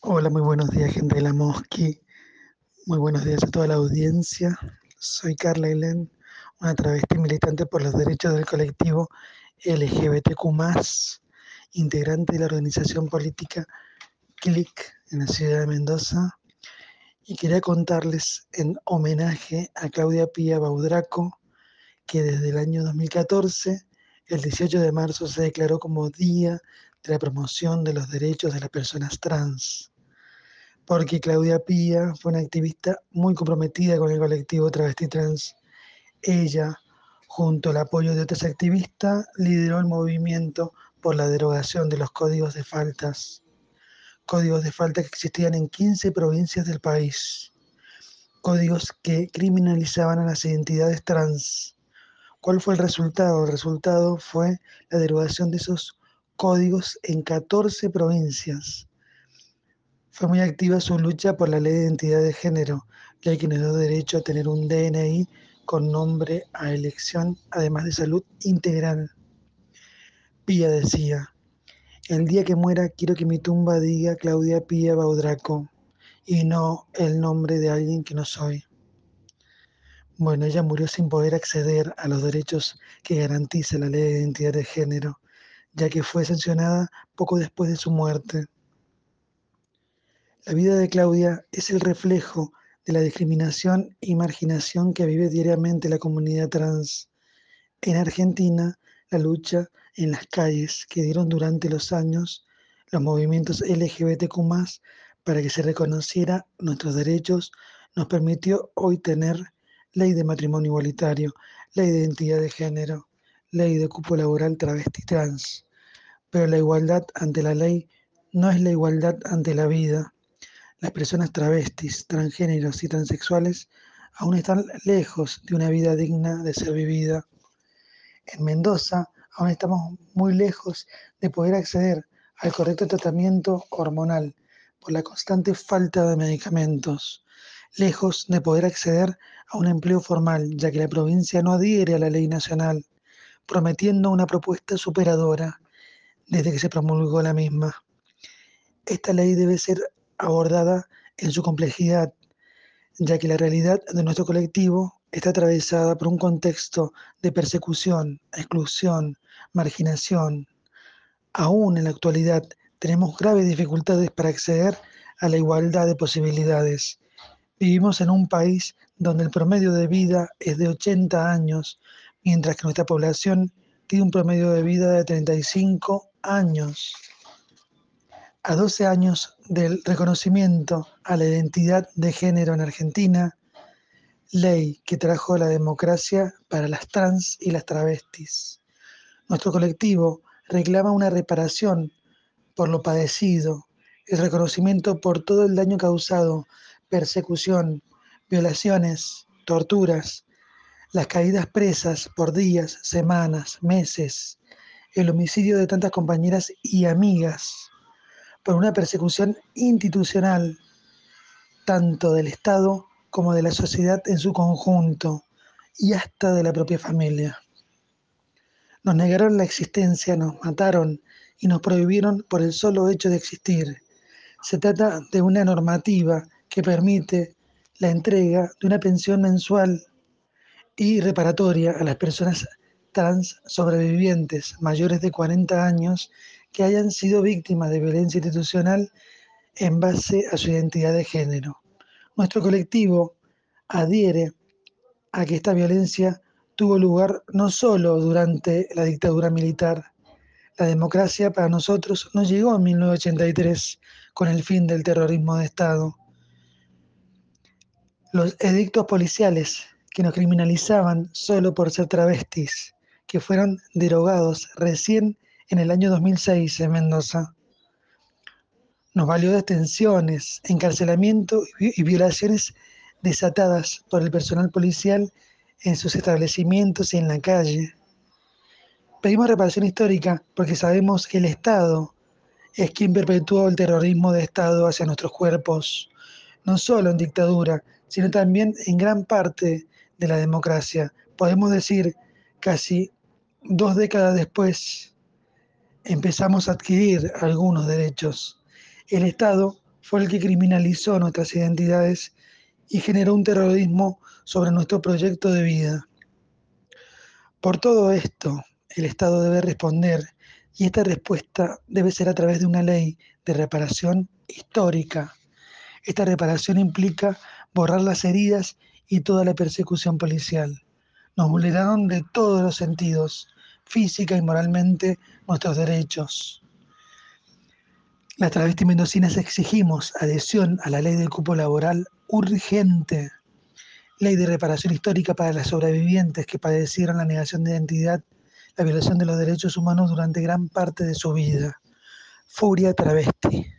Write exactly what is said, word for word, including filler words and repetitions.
Hola, muy buenos días, gente de la Mosqui. Muy buenos días a toda la audiencia. Soy Carla Helen, una travesti militante por los derechos del colectivo L G B T Q más, integrante de la organización política CLIC en la ciudad de Mendoza. Y quería contarles en homenaje a Claudia Pía Baudraco que desde el año dos mil catorce, el dieciocho de marzo, se declaró como Día de la Promoción de los Derechos de las Personas Trans, porque Claudia Pía fue una activista muy comprometida con el colectivo travesti trans. Ella, junto al apoyo de otras activistas, lideró el movimiento por la derogación de los códigos de faltas, códigos de falta que existían en quince provincias del país, códigos que criminalizaban a las identidades trans. ¿Cuál fue el resultado? El resultado fue la derogación de esos códigos en catorce provincias. Fue muy activa su lucha por la ley de identidad de género, ley que nos da derecho a tener un D N I con nombre a elección, además de salud integral. Pía decía: el día que muera quiero que mi tumba diga Claudia Pía Baudraco y no el nombre de alguien que no soy. Bueno, ella murió sin poder acceder a los derechos que garantiza la ley de identidad de género, ya que fue sancionada poco después de su muerte. La vida de Claudia es el reflejo de la discriminación y marginación que vive diariamente la comunidad trans. En Argentina, la lucha en las calles que dieron durante los años los movimientos L G B T Q más, para que se reconociera nuestros derechos, nos permitió hoy tener ley de matrimonio igualitario, ley de identidad de género, ley de cupo laboral travesti trans. Pero la igualdad ante la ley no es la igualdad ante la vida. Las personas travestis, transgéneros y transexuales aún están lejos de una vida digna de ser vivida. En Mendoza aún estamos muy lejos de poder acceder al correcto tratamiento hormonal por la constante falta de medicamentos, lejos de poder acceder a un empleo formal, ya que la provincia no adhiere a la ley nacional, prometiendo una propuesta superadora desde que se promulgó la misma. Esta ley debe ser abordada en su complejidad, ya que la realidad de nuestro colectivo está atravesada por un contexto de persecución, exclusión, marginación. Aún en la actualidad tenemos graves dificultades para acceder a la igualdad de posibilidades. Vivimos en un país donde el promedio de vida es de ochenta años, mientras que nuestra población tiene un promedio de vida de treinta y cinco años. A doce años del reconocimiento a la identidad de género en Argentina, ley que trajo la democracia para las trans y las travestis. Nuestro colectivo reclama una reparación por lo padecido, el reconocimiento por todo el daño causado, persecución, violaciones, torturas, las caídas presas por días, semanas, meses, el homicidio de tantas compañeras y amigas, por una persecución institucional, tanto del Estado como de la sociedad en su conjunto y hasta de la propia familia. Nos negaron la existencia, nos mataron y nos prohibieron por el solo hecho de existir. Se trata de una normativa que permite la entrega de una pensión mensual y reparatoria a las personas trans sobrevivientes mayores de cuarenta años que hayan sido víctimas de violencia institucional en base a su identidad de género. Nuestro colectivo adhiere a que esta violencia tuvo lugar no solo durante la dictadura militar. La democracia para nosotros no llegó en mil novecientos ochenta y tres con el fin del terrorismo de Estado. Los edictos policiales que nos criminalizaban solo por ser travestis, que fueron derogados recién en el año dos mil seis en Mendoza, nos valió detenciones, encarcelamiento y violaciones desatadas por el personal policial en sus establecimientos y en la calle. Pedimos reparación histórica porque sabemos que el Estado es quien perpetuó el terrorismo de Estado hacia nuestros cuerpos, no solo en dictadura, sino también en gran parte de la democracia. Podemos decir, casi dos décadas después, empezamos a adquirir algunos derechos. El Estado fue el que criminalizó nuestras identidades y generó un terrorismo sobre nuestro proyecto de vida. Por todo esto, el Estado debe responder y esta respuesta debe ser a través de una ley de reparación histórica. Esta reparación implica borrar las heridas y toda la persecución policial. Nos vulneraron de todos los sentidos, física y moralmente, nuestros derechos. Las travestis mendocinas exigimos adhesión a la ley del cupo laboral urgente, ley de reparación histórica para las sobrevivientes que padecieron la negación de identidad, la violación de los derechos humanos durante gran parte de su vida. Furia travesti.